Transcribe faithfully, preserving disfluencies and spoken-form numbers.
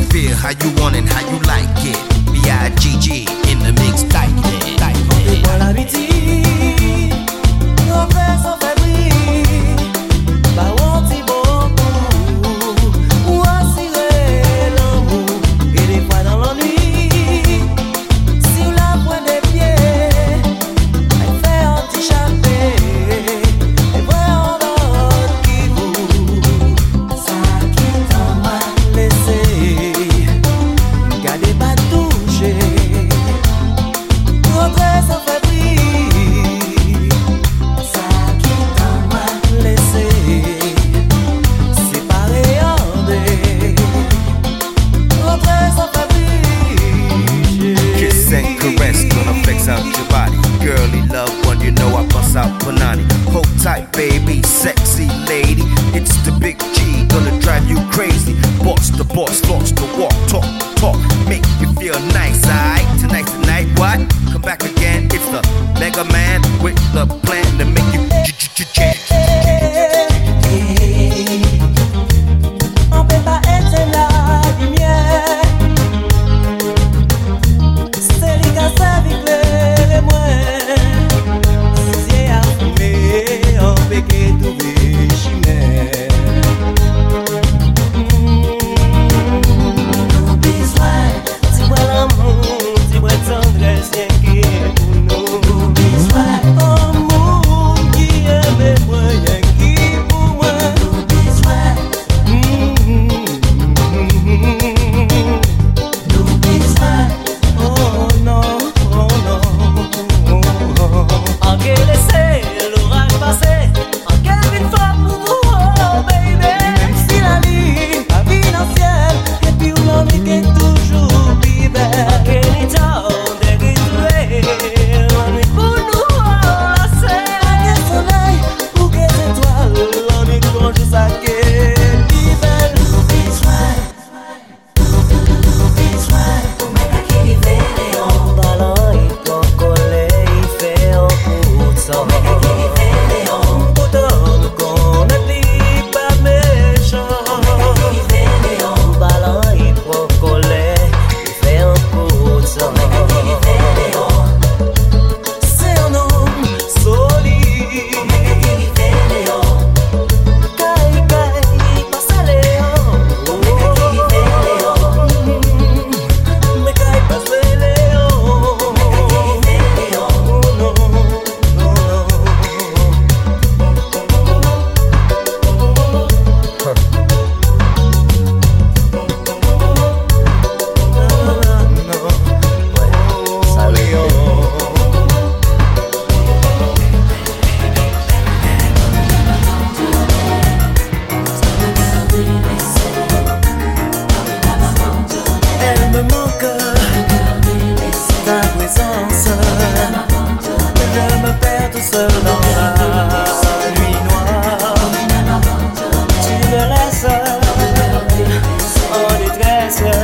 feel, how you want it, how you like it. B I G G in the mix, tight it, tight it. Pour l'habitude, nos frères sont fabriques. Bah on t'y beaucoup, ou assurer l'amour. Et des fois dans l'ennui, si on la pointe des pieds, elle fait un petit chapeau. Et voilà d'autres qui vous, ça qui t'en m'a laissé. Gardez pas toucher. Notre sans fabrique, ça qui t'en m'a laissé. Séparé en deux. Notre sans fabrique. Kiss and caress, gonna flex out your body. Girly love one, you know I bust out Panani. Hold tight, baby, sexy lady. It's the big G, gonna drive you crazy. Boss the boss, boss the walk, talk, talk. Make you feel nice, alright? Tonight, tonight, what? Come back again, it's the Mega Man with the plan to make you change. On peut pas éteindre la lumière. C'est lui qui a servi clair moi. Si j'ai à fumer, on peut que trouver chimère. Nous besoin, dis-moi l'amour, dis-moi tendresse, rien qui est pour nous. Nous besoin, amour qui aime moi, rien qui pour moi. Nous besoin, nous besoin, oh non, oh non, oh non. En quel essai l'orage passé, en quelle fois pour vous, oh baby. Même si la vie, la vie dans le ciel, et puis où l'on est toujours plus belle. En quel état de retrouver, on est pour nous, oh la scène. À quel soleil, ou quelle étoile, on est quand je sais qu'elle est plus belle. Nous besoin, nous besoin, pour mettre qui vivait en ballon et pour coller, il fait un coup de sang. Pourtant, nous connaissons pas méchant. Ballon et pour coller, il fait un coup de sang. C'est un homme solide. Caille, caille, passe à Léon. Mais caille, passe à Léon. Oh non, non, non. Elle me manque, ta présence. Je me perds tout seul dans la nuit noire. Tu me laisses en détresse.